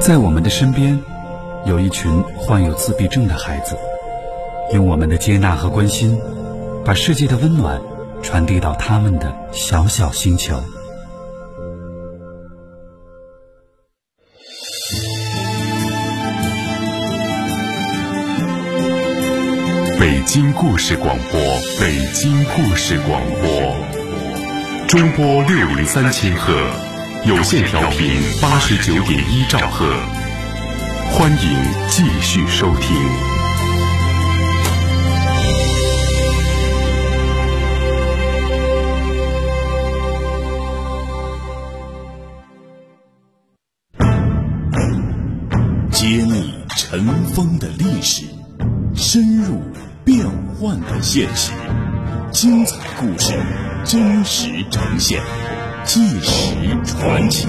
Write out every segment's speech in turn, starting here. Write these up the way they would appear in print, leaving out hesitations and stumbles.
在我们的身边，有一群患有自闭症的孩子，用我们的接纳和关心，把世界的温暖传递到他们的小小星球。 北京故事广播，北京故事广播，中波603千赫，有线调频89.1兆赫，欢迎继续收听。 揭秘尘封的历史，深入变幻的现实，精彩故事真实呈现，纪实传奇。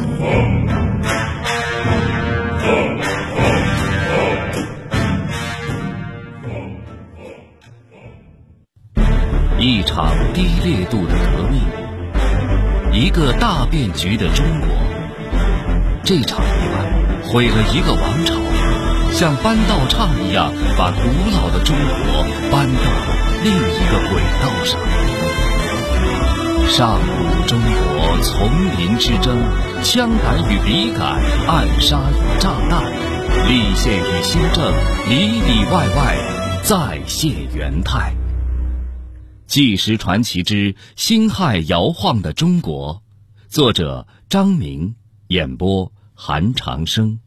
一场低烈度的革命，一个大变局的中国。这场意外毁了一个王朝，像搬道岔一样把古老的中国搬到了另一个轨道上。上古中国丛林之争，枪杆与笔杆，暗杀与炸弹，立宪与新政，里里外外再现元态。纪实传奇之辛亥摇晃的中国，作者张明，演播韩长生。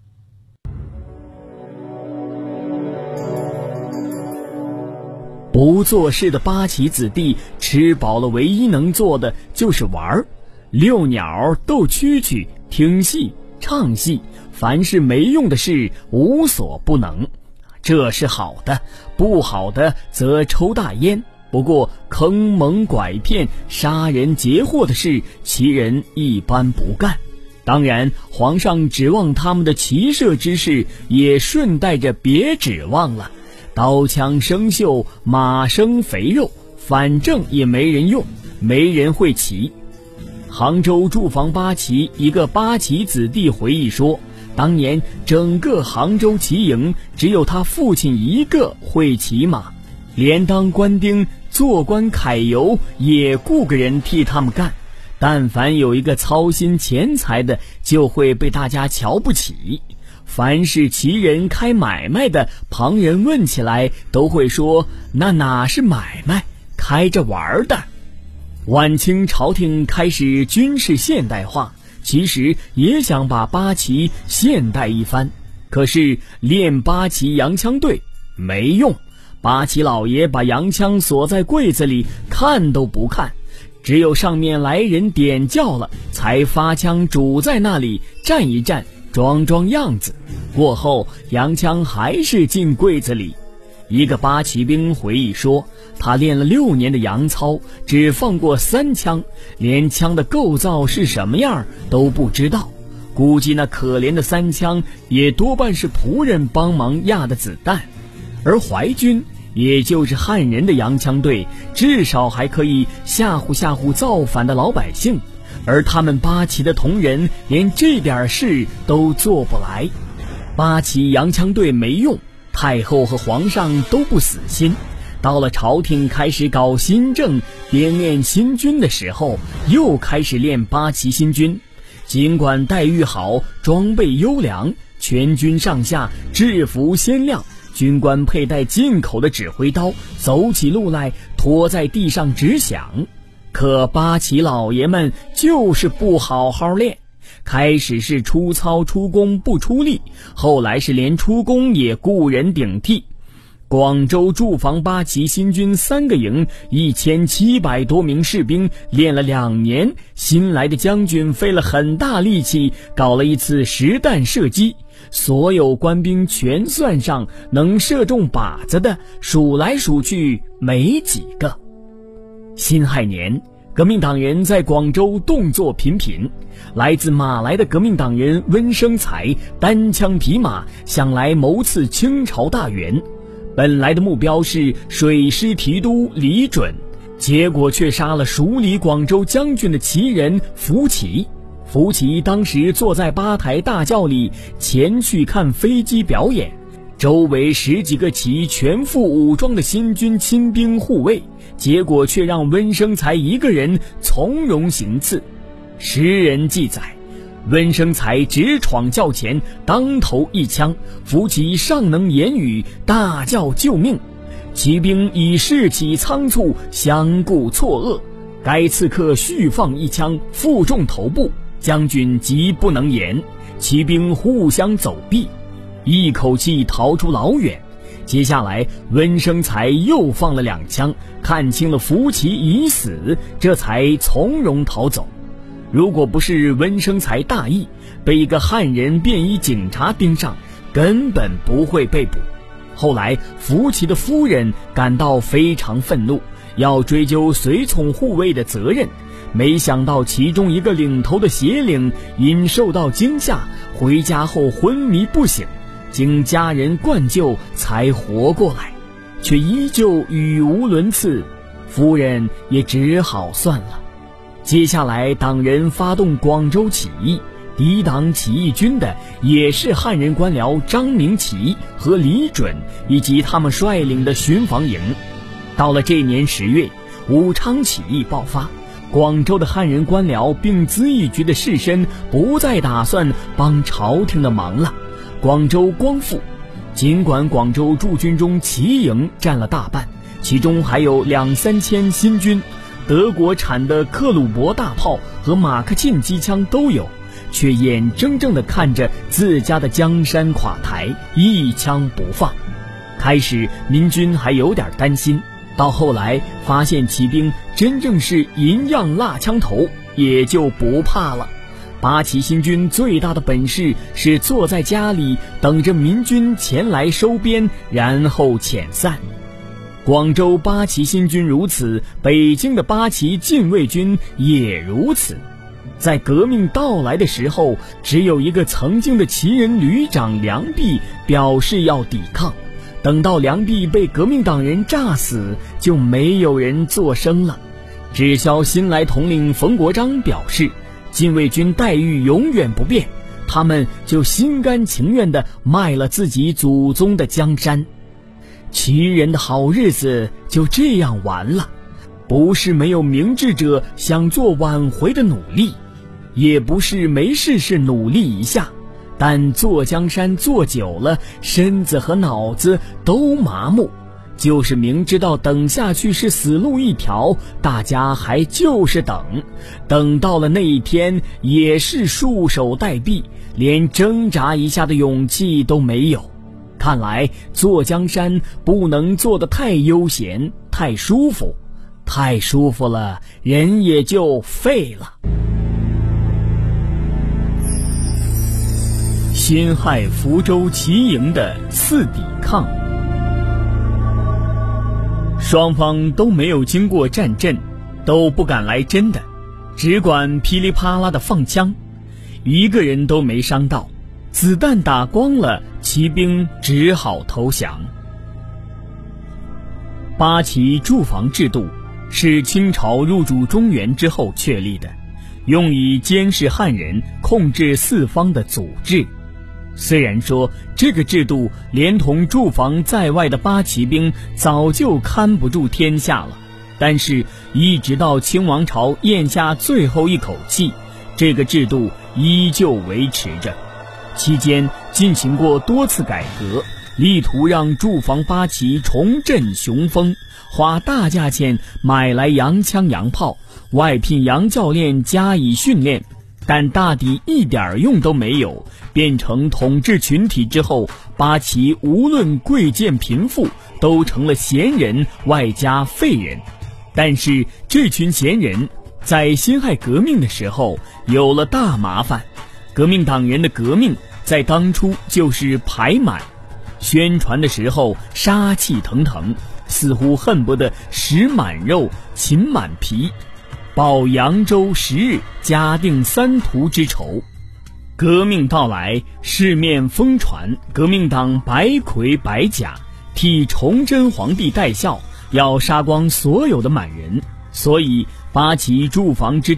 不做事的八旗子弟吃饱了，唯一能做的就是玩，遛鸟、斗蛐蛐、听戏、唱戏，凡是没用的事无所不能。这是好的，不好的则抽大烟。不过坑蒙拐骗、杀人劫货的事，其人一般不干。当然，皇上指望他们的骑射之事，也顺带着别指望了。刀枪生锈，马生肥肉，反正也没人用，没人会骑。杭州驻防八旗一个八旗子弟回忆说，当年整个杭州骑营只有他父亲一个会骑马，连当官丁做官揩油也雇个人替他们干，但凡有一个操心钱财的，就会被大家瞧不起。凡是旗人开买卖的，旁人问起来都会说，那哪是买卖，开着玩的。晚清朝廷开始军事现代化，其实也想把八旗现代一番，可是练八旗洋枪队没用，八旗老爷把洋枪锁在柜子里，看都不看，只有上面来人点叫了，才发枪拄在那里站一站，装装样子。过后洋枪还是进柜子里。一个八旗兵回忆说，他练了6年的洋操，只放过3枪，连枪的构造是什么样都不知道。估计那可怜的3枪也多半是仆人帮忙压的子弹。而淮军，也就是汉人的洋枪队，至少还可以吓唬吓唬造反的老百姓，而他们八旗的同仁连这点事都做不来。八旗洋枪队没用，太后和皇上都不死心。到了朝廷开始搞新政，编练新军的时候，又开始练八旗新军。尽管待遇好，装备优良，全军上下制服鲜亮，军官佩戴进口的指挥刀，走起路来拖在地上直响。可八旗老爷们就是不好好练，开始是出操出工不出力，后来是连出工也雇人顶替。广州驻防八旗新军3个营，1700多名士兵练了2年，新来的将军费了很大力气搞了一次实弹射击，所有官兵全算上，能射中靶子的数来数去没几个。辛亥年，革命党人在广州动作频频，来自马来的革命党人温生财单枪匹马想来谋刺清朝大员，本来的目标是水师提督李准，结果却杀了署理广州将军的旗人福奇。 福奇当时坐在8抬大轿里前去看飞机表演，周围10几个骑全副武装的新军亲兵护卫，结果却让温生才一个人从容行刺。时人记载，温生才直闯轿前，当头一枪，福奇尚能言语，大叫救命。骑兵以士气仓促，相顾错愕，该刺客续放一枪，负中头部，将军急不能言，骑兵互相走避，一口气逃出老远。接下来温生才又放了2枪，看清了福奇已死，这才从容逃走。如果不是温生才大意，被一个汉人便衣警察盯上，根本不会被捕。后来福奇的夫人感到非常愤怒，要追究随从护卫的责任，没想到其中一个领头的协领因受到惊吓，回家后昏迷不醒，经家人灌救才活过来，却依旧语无伦次，夫人也只好算了。接下来党人发动广州起义，抵挡起义军的也是汉人官僚张明奇和李准以及他们率领的巡防营。到了这年10月，武昌起义爆发，广州的汉人官僚并咨议局的士绅不再打算帮朝廷的忙了，广州光复。尽管广州驻军中骑营占了大半，其中还有2-3千新军，德国产的克虏伯大炮和马克沁机枪都有，却眼睁睁地看着自家的江山垮台，一枪不放。开始民军还有点担心，到后来发现骑兵真正是银样蜡枪头，也就不怕了。八旗新军最大的本事是坐在家里等着民军前来收编，然后遣散。广州八旗新军如此，北京的八旗禁卫军也如此。在革命到来的时候，只有一个曾经的旗人旅长梁弼表示要抵抗，等到梁弼被革命党人炸死，就没有人作声了。知晓新来统领冯国璋表示，禁卫军待遇永远不变，他们就心甘情愿地卖了自己祖宗的江山。旗人的好日子就这样完了，不是没有明智者想做挽回的努力，也不是没事事努力一下，但坐江山坐久了，身子和脑子都麻木，就是明知道等下去是死路一条，大家还就是等到了那一天也是束手待毙，连挣扎一下的勇气都没有。看来坐江山不能坐得太悠闲太舒服，太舒服了人也就废了。辛亥福州旗营的次抵抗，双方都没有经过战阵，都不敢来真的，只管噼里啪啦的放枪，一个人都没伤到，子弹打光了，骑兵只好投降。八旗驻防制度是清朝入主中原之后确立的，用以监视汉人，控制四方的组织。虽然说这个制度连同驻防在外的八旗兵早就看不住天下了，但是一直到清王朝咽下最后一口气，这个制度依旧维持着。期间进行过多次改革，力图让驻防八旗重振雄风，花大价钱买来洋枪洋炮，外聘洋教练加以训练，但大抵一点用都没有。变成统治群体之后，八旗无论贵贱贫富都成了闲人外加废人。但是这群闲人在辛亥革命的时候有了大麻烦，革命党人的革命在当初就是排满，宣传的时候杀气腾腾，似乎恨不得食满肉寝满皮，保扬州10日，嘉定3途之仇。革命到来，市面疯传革命党白盔白甲，替崇祯皇帝戴孝，要杀光所有的满人，所以八旗驻防之地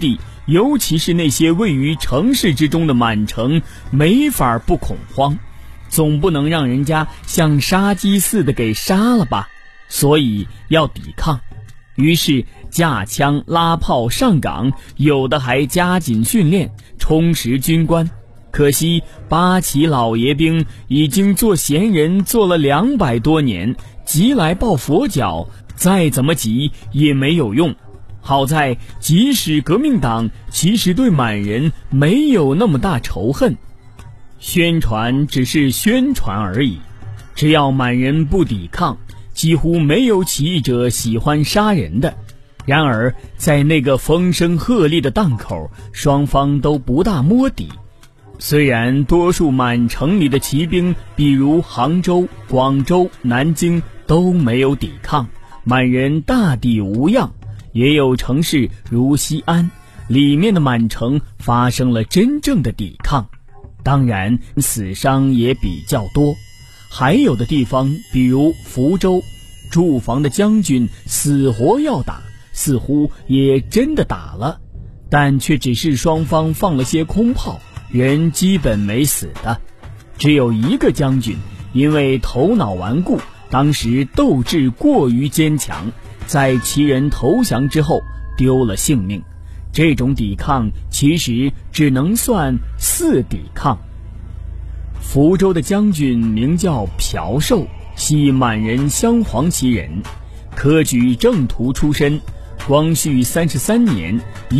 尤其是那些位于城市之中的满城，没法不恐慌，总不能让人家像杀鸡似的给杀了吧，所以要抵抗。于是架枪拉炮上岗，有的还加紧训练，充实军官。可惜八旗老爷兵已经做闲人做了200多年，急来抱佛脚，再怎么急也没有用。好在即使革命党其实对满人没有那么大仇恨，宣传只是宣传而已，只要满人不抵抗，几乎没有起义者喜欢杀人的。然而在那个风声鹤唳的档口，双方都不大摸底。虽然多数满城里的骑兵，比如杭州、广州、南京都没有抵抗，满人大抵无恙，也有城市如西安，里面的满城发生了真正的抵抗，当然死伤也比较多。还有的地方，比如福州，驻防的将军死活要打，似乎也真的打了，但却只是双方放了些空炮，人基本没死的。只有一个将军因为头脑顽固，当时斗志过于坚强，在其人投降之后丢了性命。这种抵抗其实只能算4抵抗。福州的将军名叫朴寿，系满人镶黄旗人，科举正途出身，光绪33年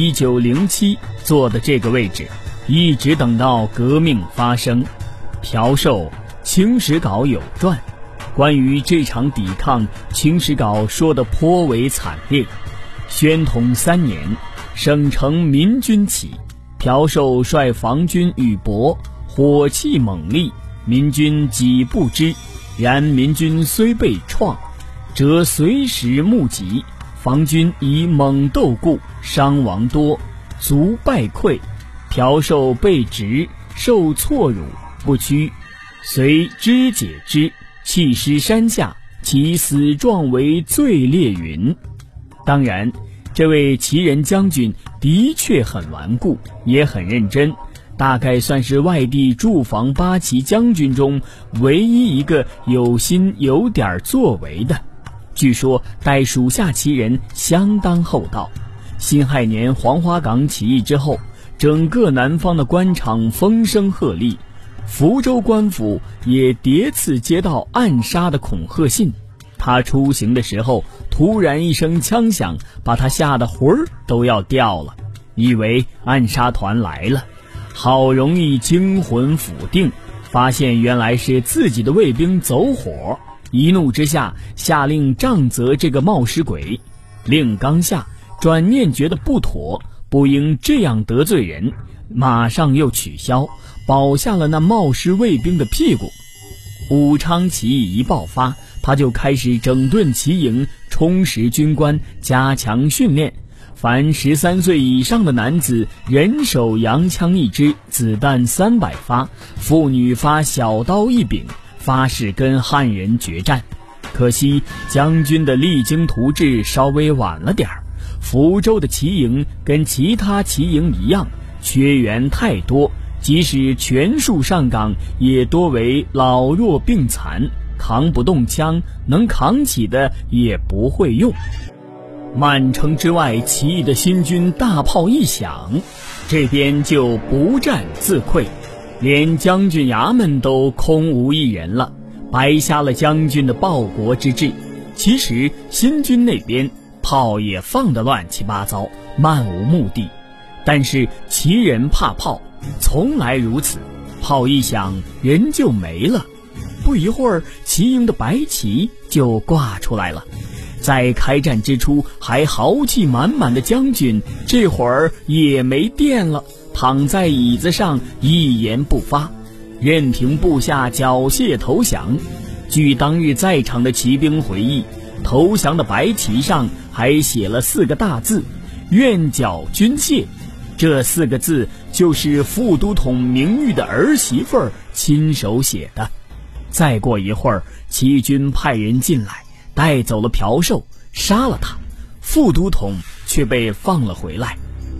1907坐的这个位置，一直等到革命发生。朴寿清史稿有传，关于这场抵抗，清史稿说得颇为惨烈。宣统3年，省城民军起，朴寿率防军与搏，火气猛烈，民军几不知。然民军虽被创，则随时募集，防军以猛斗故，伤亡多，卒败溃。朴寿被执，受挫辱，不屈，遂肢解之，弃尸山下，其死状为最烈云。当然，这位旗人将军的确很顽固，也很认真，大概算是外地驻防八旗将军中唯一一个有心有点作为的。据说待属下旗人相当厚道。辛亥年黄花岗起义之后，整个南方的官场风声鹤唳，福州官府也叠次接到暗杀的恐吓信。他出行的时候，突然一声枪响，把他吓得魂儿都要掉了，以为暗杀团来了，好容易惊魂甫定，发现原来是自己的卫兵走火，一怒之下下令杖责这个冒失鬼。令刚下，转念觉得不妥，不应这样得罪人，马上又取消，保下了那冒失卫兵的屁股。武昌起义一爆发，他就开始整顿骑营，充实军官，加强训练。凡13岁以上的男子，人手洋枪1支，子弹300发，妇女发小刀1柄，发誓跟汉人决战。可惜将军的励精图治稍微晚了点儿，福州的骑营跟其他骑营一样，缺员太多，即使全数上岗，也多为老弱病残，扛不动枪，能扛起的也不会用。满城之外起义的新军大炮一响，这边就不战自溃，连将军衙门都空无一人了，白瞎了将军的报国之志。其实新军那边炮也放得乱七八糟，漫无目的，但是旗人怕炮，从来如此，炮一响人就没了。不一会儿，旗营的白旗就挂出来了。在开战之初还豪气满满的将军，这会儿也没电了，躺在椅子上一言不发，任凭部下缴械投降。据当日在场的骑兵回忆，投降的白旗上还写了4个大字：愿缴军械。这4个字就是副都统名誉的儿媳妇亲手写的。再过一会儿，起义军派人进来，带走了朴寿，杀了他，副都统却被放了回来。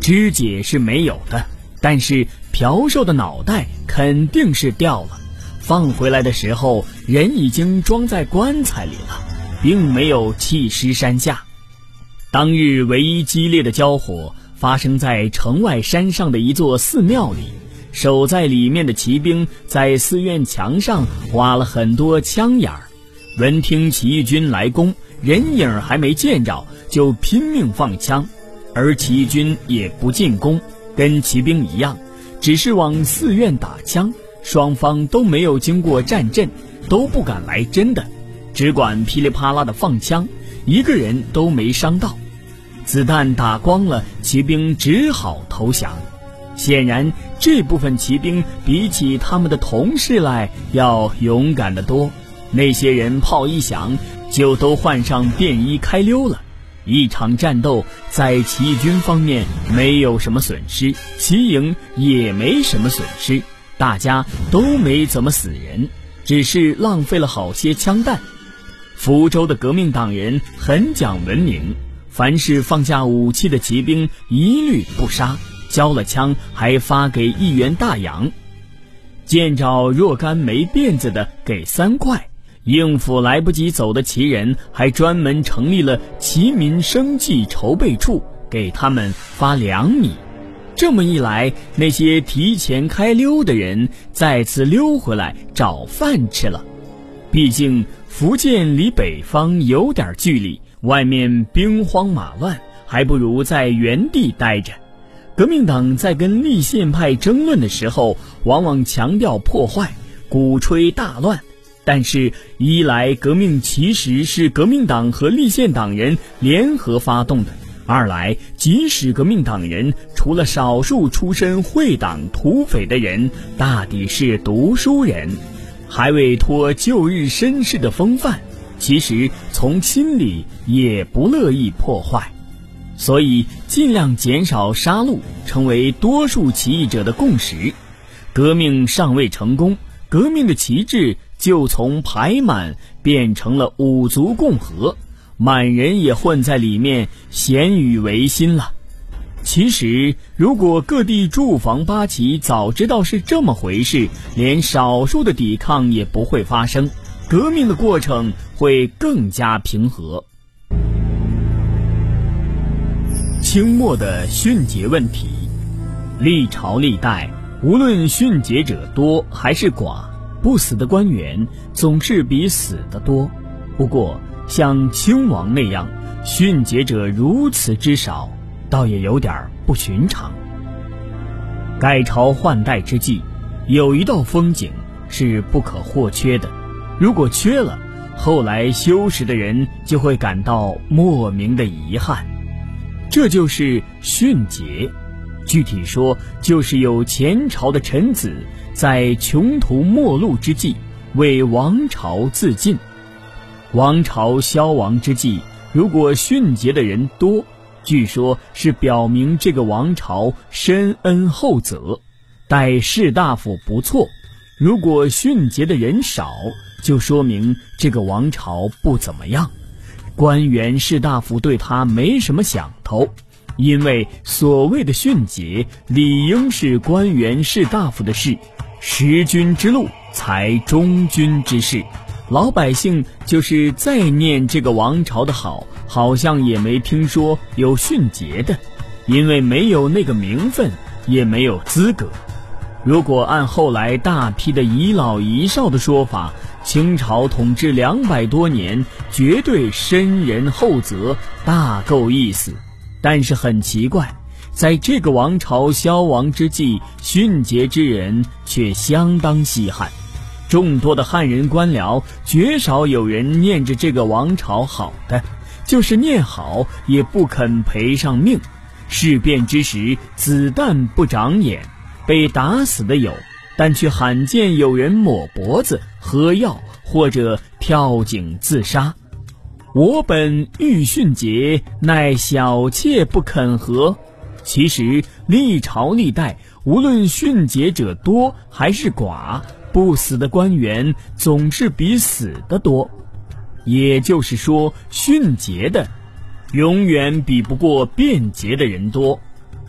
肢解是没有的，但是朴寿的脑袋肯定是掉了。放回来的时候，人已经装在棺材里了，并没有弃尸山下。当日唯一激烈的交火发生在城外山上的一座寺庙里，守在里面的骑兵在寺院墙上挖了很多枪眼儿。闻听起义军来攻，人影还没见着，就拼命放枪，而起义军也不进攻，跟骑兵一样，只是往寺院打枪。双方都没有经过战阵，都不敢来真的，只管噼里啪啦的放枪，一个人都没伤到。子弹打光了，骑兵只好投降。显然这部分骑兵比起他们的同事来要勇敢得多，那些人炮一响就都换上便衣开溜了。一场战斗在起义军方面没有什么损失，骑营也没什么损失，大家都没怎么死人，只是浪费了好些枪弹。福州的革命党人很讲文明，凡是放下武器的骑兵一律不杀，交了枪还发给1元大洋，见着若干没辫子的给3块，应付来不及走的旗人还专门成立了骑民生计筹备处，给他们发2米。这么一来，那些提前开溜的人再次溜回来找饭吃了。毕竟福建离北方有点距离，外面兵荒马乱，还不如在原地待着。革命党在跟立宪派争论的时候，往往强调破坏，鼓吹大乱，但是一来革命其实是革命党和立宪党人联合发动的，二来即使革命党人除了少数出身会党土匪的人，大抵是读书人，还未脱旧日绅士的风范，其实从心里也不乐意破坏，所以尽量减少杀戮成为多数起义者的共识。革命尚未成功，革命的旗帜就从排满变成了五族共和，满人也混在里面，咸与维新了。其实如果各地驻防八旗早知道是这么回事，连少数的抵抗也不会发生，革命的过程会更加平和。清末的殉节问题，历朝历代无论殉节者多还是寡，不死的官员总是比死的多。不过像清王那样殉节者如此之少，倒也有点不寻常。改朝换代之际，有一道风景是不可或缺的，如果缺了，后来修饰的人就会感到莫名的遗憾。这就是殉节，具体说就是有前朝的臣子在穷途末路之际为王朝自尽。王朝消亡之际，如果殉节的人多，据说是表明这个王朝深恩厚泽，待士大夫不错；如果殉节的人少，就说明这个王朝不怎么样，官员士大夫对他没什么想头。因为所谓的殉节理应是官员士大夫的事，识君之路才忠君之事，老百姓就是再念这个王朝的好，好像也没听说有殉节的，因为没有那个名分，也没有资格。如果按后来大批的遗老遗少的说法，清朝统治200多年，绝对深仁厚泽，大够意思。但是很奇怪，在这个王朝消亡之际，殉节之人却相当稀罕。众多的汉人官僚，绝少有人念着这个王朝好的，就是念好也不肯赔上命。事变之时，子弹不长眼，被打死的有，但却罕见有人抹脖子、喝药或者跳井自杀。我本欲殉节，奈小妾不肯何？其实历朝历代，无论殉节者多还是寡，不死的官员总是比死的多。也就是说，殉节的永远比不过辩节的人多。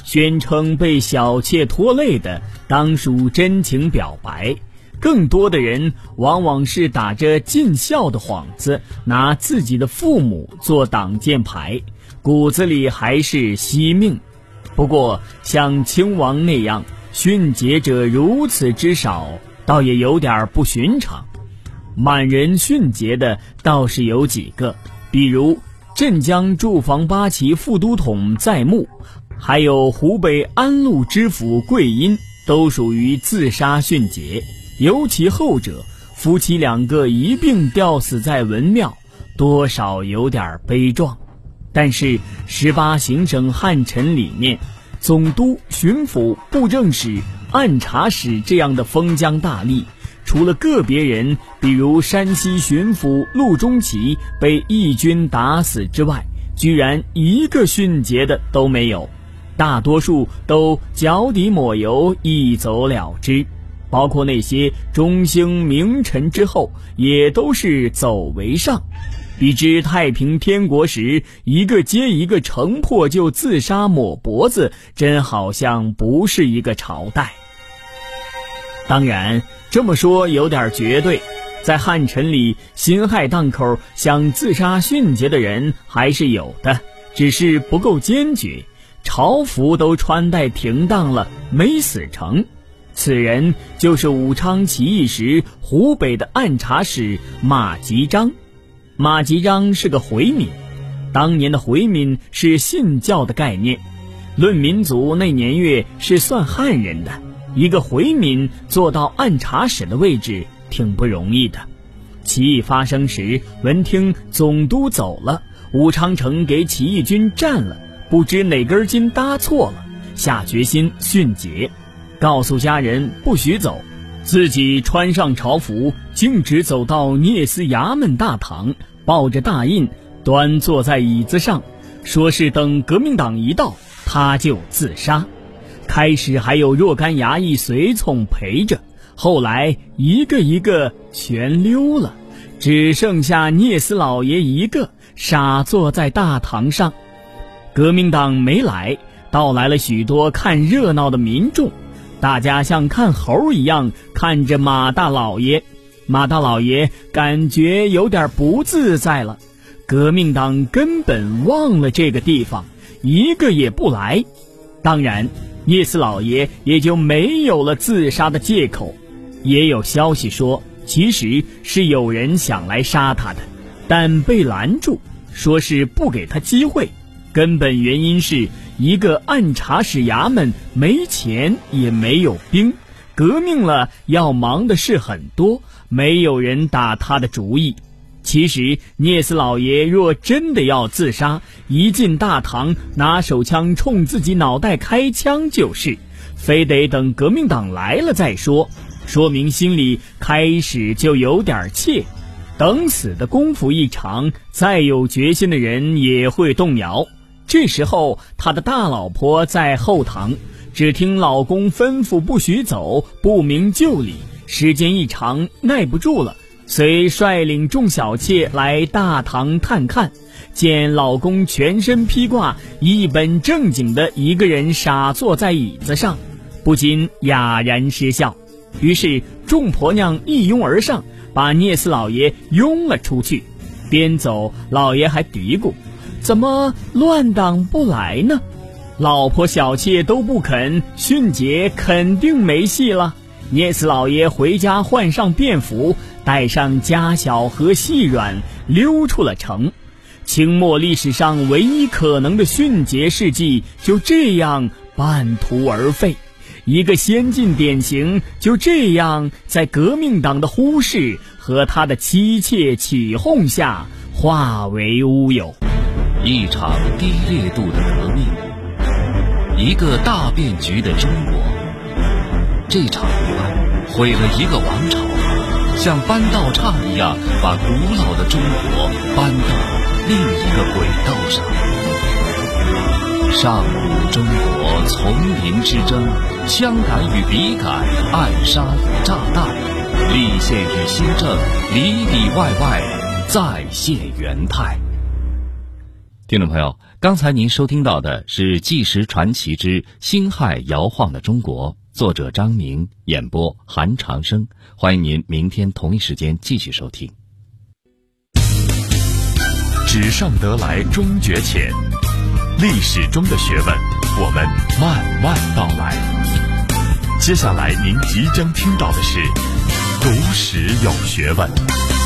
宣称被小妾拖累的当属真情表白，更多的人往往是打着尽孝的幌子，拿自己的父母做挡箭牌，骨子里还是惜命。不过像亲王那样殉节者如此之少，倒也有点不寻常。满人殉节的倒是有几个，比如镇江驻防八旗副都统在木，还有湖北安陆知府桂英，都属于自杀殉节。尤其后者，夫妻2个一并吊死在文庙，多少有点悲壮。但是18行省汉臣里面，总督、巡抚、布政使、按察使这样的封疆大吏，除了个别人，比如山西巡抚陆中奇被义军打死之外，居然一个殉节的都没有，大多数都脚底抹油一走了之。包括那些中兴名臣之后，也都是走为上。比之太平天国时一个接一个城破就自杀抹脖子，真好像不是一个朝代。当然这么说有点绝对，在汉臣里辛亥档口想自杀殉节的人还是有的，只是不够坚决，朝服都穿戴停当了，没死成。此人就是武昌起义时湖北的按察使马吉章。马吉章是个回民，当年的回民是信教的概念，论民族那年月是算汉人的，一个回民做到按察使的位置挺不容易的。起义发生时，闻听总督走了，武昌城给起义军占了，不知哪根筋搭错了，下决心殉节，告诉家人不许走，自己穿上朝服，径直走到聂司衙门大堂，抱着大印端坐在椅子上，说是等革命党一到他就自杀。开始还有若干衙役随从陪着，后来一个一个全溜了，只剩下聂司老爷一个傻坐在大堂上。革命党没来，到来了许多看热闹的民众，大家像看猴一样看着马大老爷。马大老爷感觉有点不自在了，革命党根本忘了这个地方，一个也不来。当然聂司老爷也就没有了自杀的借口。也有消息说，其实是有人想来杀他的，但被拦住，说是不给他机会。根本原因是一个按察使衙门没钱也没有兵，革命了要忙的事很多，没有人打他的主意。其实聂司老爷若真的要自杀，一进大堂拿手枪冲自己脑袋开枪就是，非得等革命党来了再说，说明心里开始就有点怯。等死的功夫一长，再有决心的人也会动摇。这时候他的大老婆在后堂，只听老公吩咐不许走，不明就里，时间一长耐不住了，遂率领众小妾来大堂探看，见老公全身披挂，一本正经的一个人傻坐在椅子上，不禁哑然失笑。于是众婆娘一拥而上，把聂司老爷拥了出去。边走老爷还嘀咕，怎么乱党不来呢？老婆小妾都不肯，殉节肯定没戏了。聂司老爷回家换上便服，带上家小和细软，溜出了城。清末历史上唯一可能的殉节事迹就这样半途而废，一个先进典型就这样在革命党的忽视和他的妻妾起哄下化为乌有。 一场低烈度的革命，一个大变局的中国。这场意外毁了一个王朝，像搬道岔一样把古老的中国搬到另一个轨道上。上古中国丛林之争，枪杆与笔杆，暗杀与炸弹，立宪与新政，里里外外再现元态。听众朋友， 刚才您收听到的是《纪实传奇之辛亥摇晃的中国》，作者张明，演播韩长生。欢迎您明天同一时间继续收听。 纸上得来终觉浅，历史中的学问，我们慢慢道来。接下来您即将听到的是读史有学问。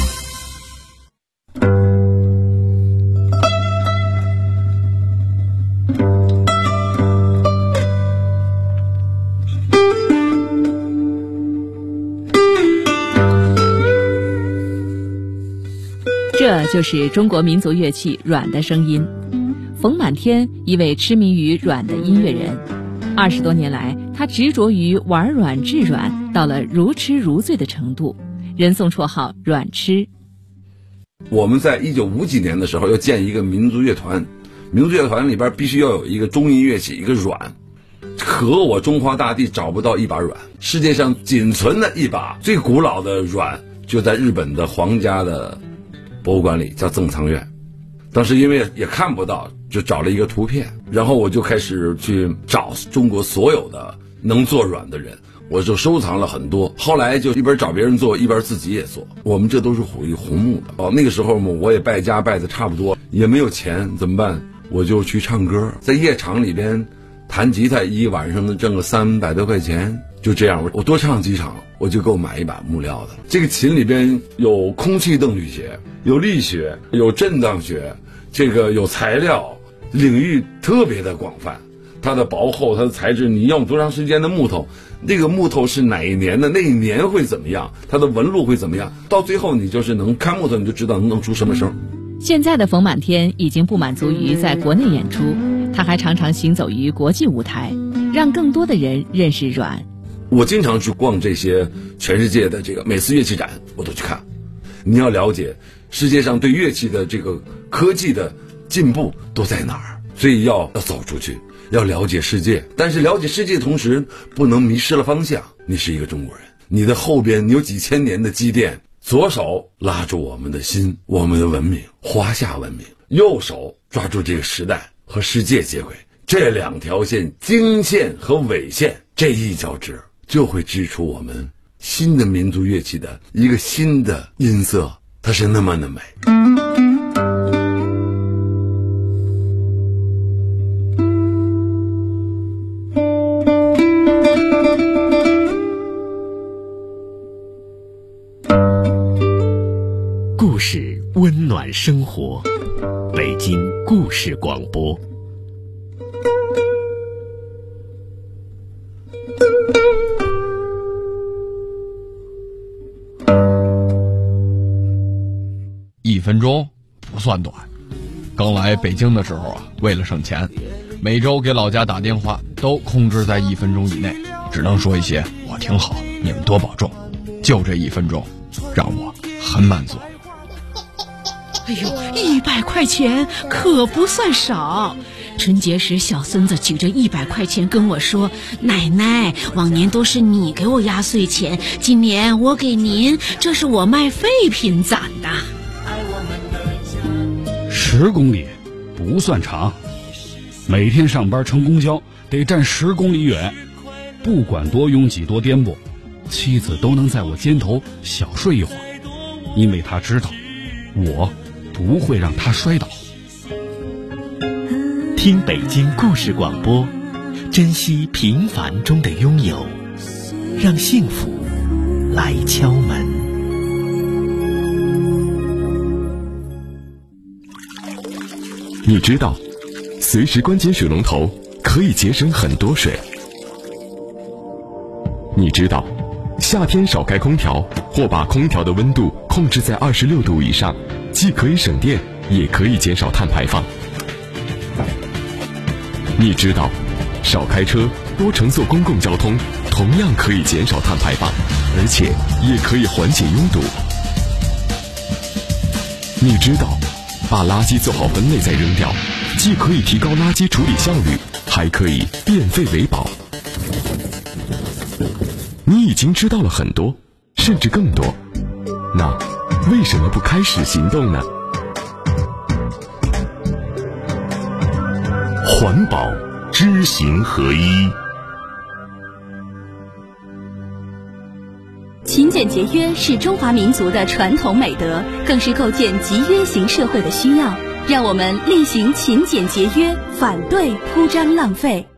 这就是中国民族乐器阮的声音。冯满天，一位痴迷于阮的音乐人，20多年来，他执着于玩阮制阮，到了如痴如醉的程度，人送绰号阮痴。 我们在1950几年的时候要建一个民族乐团，民族乐团里边必须要有一个中音乐器，一个阮。可我中华大地找不到一把阮，世界上仅存的一把最古老的阮就在日本的皇家的博物馆里，叫赠藏院。当时因为也看不到，就找了一个图片，然后我就开始去找中国所有的能做阮的人，我就收藏了很多。后来就一边找别人做，一边自己也做。我们这都是属于红木的。那个时候嘛，我也败家败的差不多，也没有钱，怎么办？我就去唱歌，在夜场里边弹吉他，一晚上能挣个300多块钱。就这样，我多唱几场，我就够买一把木料的。这个琴里边有空气动力学，有力学，有震荡学，这个有材料，领域特别的广泛。它的薄厚，它的材质，你用多长时间的木头，那个木头是哪一年的，那一年会怎么样，它的纹路会怎么样，到最后你就是能看木头，你就知道能弄出什么声。 现在的冯满天已经不满足于在国内演出，他还常常行走于国际舞台，让更多的人认识阮。 我经常去逛这些全世界的这个每次乐器展，我都去看。你要了解世界上对乐器的这个科技的进步都在哪儿，所以要走出去，要了解世界。但是了解世界的同时，不能迷失了方向。你是一个中国人，你的后边有几千年的积淀，左手拉住我们的心，我们的文明，华夏文明，右手抓住这个时代和世界接轨。这两条线，经线和纬线，这一交织，就会织出我们新的民族乐器的一个新的音色，它是那么的美。 故事温暖生活，北京故事广播。 1分钟不算短。刚来北京的时候啊，为了省钱，每周给老家打电话都控制在1分钟以内，只能说一些我挺好，你们多保重。就这1分钟，让我很满足。 哎呦，100块钱可不算少。春节时，小孙子举着100块钱跟我说：“奶奶，往年都是你给我压岁钱，今年我给您，这是我卖废品攒的。 ”10公里不算长，每天上班乘公交得站10公里远，不管多拥挤多颠簸，妻子都能在我肩头小睡一会儿，因为她知道我不会让她摔倒。 听北京故事广播，珍惜平凡中的拥有，让幸福来敲门。 你知道，随时关紧水龙头可以节省很多水。你知道，夏天少开空调或把空调的温度控制在26度以上，既可以省电，也可以减少碳排放。你知道，少开车，多乘坐公共交通，同样可以减少碳排放，而且也可以缓解拥堵。你知道，把垃圾做好分类再扔掉，既可以提高垃圾处理效率，还可以变废为宝。你已经知道了很多，甚至更多，那为什么不开始行动呢？ 环保知行合一。 勤俭节约是中华民族的传统美德，更是构建集约型社会的需要。让我们厉行勤俭节约，反对铺张浪费。